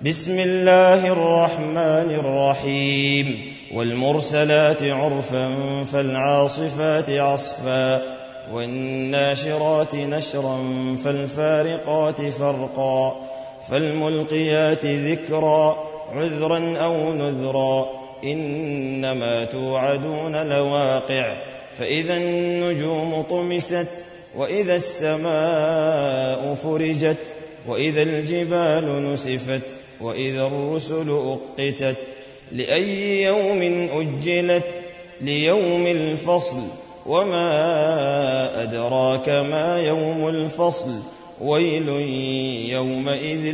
بسم الله الرحمن الرحيم والمرسلات عرفا فالعاصفات عصفا والناشرات نشرا فالفارقات فرقا فالملقيات ذكرا عذرا أو نذرا إنما توعدون لواقع فإذا النجوم طمست وإذا السماء فرجت وإذا الجبال نسفت وإذا الرسل أقتت لأي يوم أجلت ليوم الفصل وما أدراك ما يوم الفصل ويل يومئذ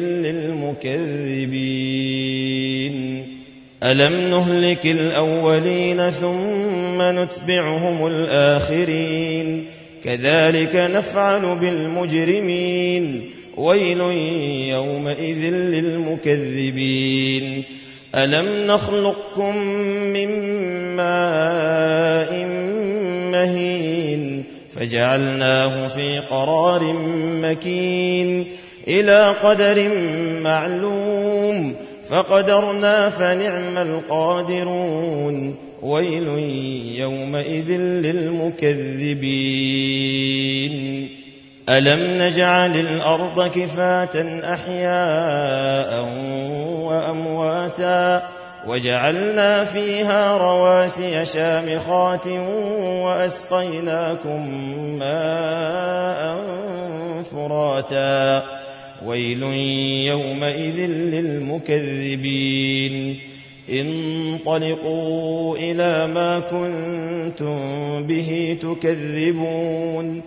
للمكذبين ألم نهلك الأولين ثم نتبعهم الآخرين كذلك نفعل بالمجرمين ويل يومئذ للمكذبين ألم نخلقكم من ماء مهين فجعلناه في قرار مكين إلى قدر معلوم فقدرنا فنعم القادرون ويل يومئذ للمكذبين ألم نجعل الأرض كفاة أحياء وأمواتا وجعلنا فيها رواسي شامخات وأسقيناكم ماء فراتا ويل يومئذ للمكذبين انطلقوا إلى ما كنتم به تكذبون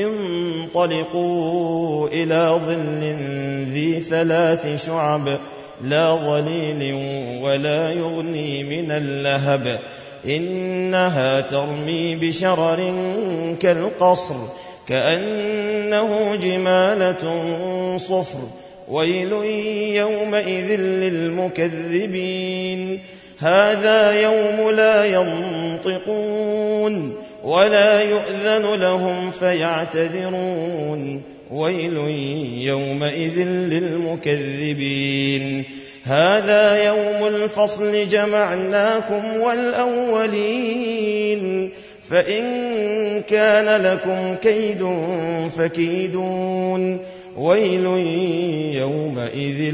انطلقوا إلى ظل ذي 3 شعب لا ظليل ولا يغني من اللهب إنها ترمي بشرر كالقصر كأنه جمالة صفر ويل يومئذ للمكذبين هذا يوم لا ينطقون ولا يؤذن لهم فيعتذرون ويل يومئذ للمكذبين هذا يوم الفصل جمعناكم والأولين فإن كان لكم كيد فكيدون ويل يومئذ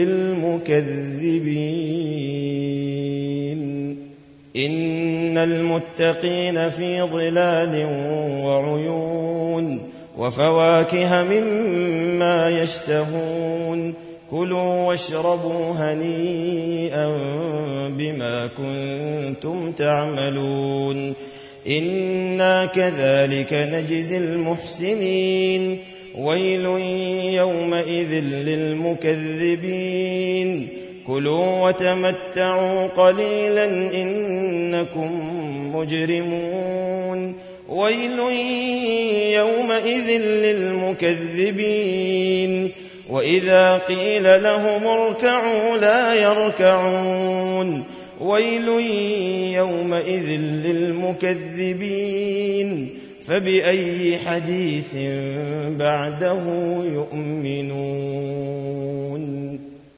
للمكذبين إن المتقين في ظلال وعيون وفواكه مما يشتهون كلوا واشربوا هنيئا بما كنتم تعملون إنا كذلك نجزي المحسنين ويل يومئذ للمكذبين كلوا وتمتعوا قليلا إنكم مجرمون ويل يومئذ للمكذبين وإذا قيل لهم اركعوا لا يركعون ويل يومئذ للمكذبين فبأي حديث بعده يؤمنون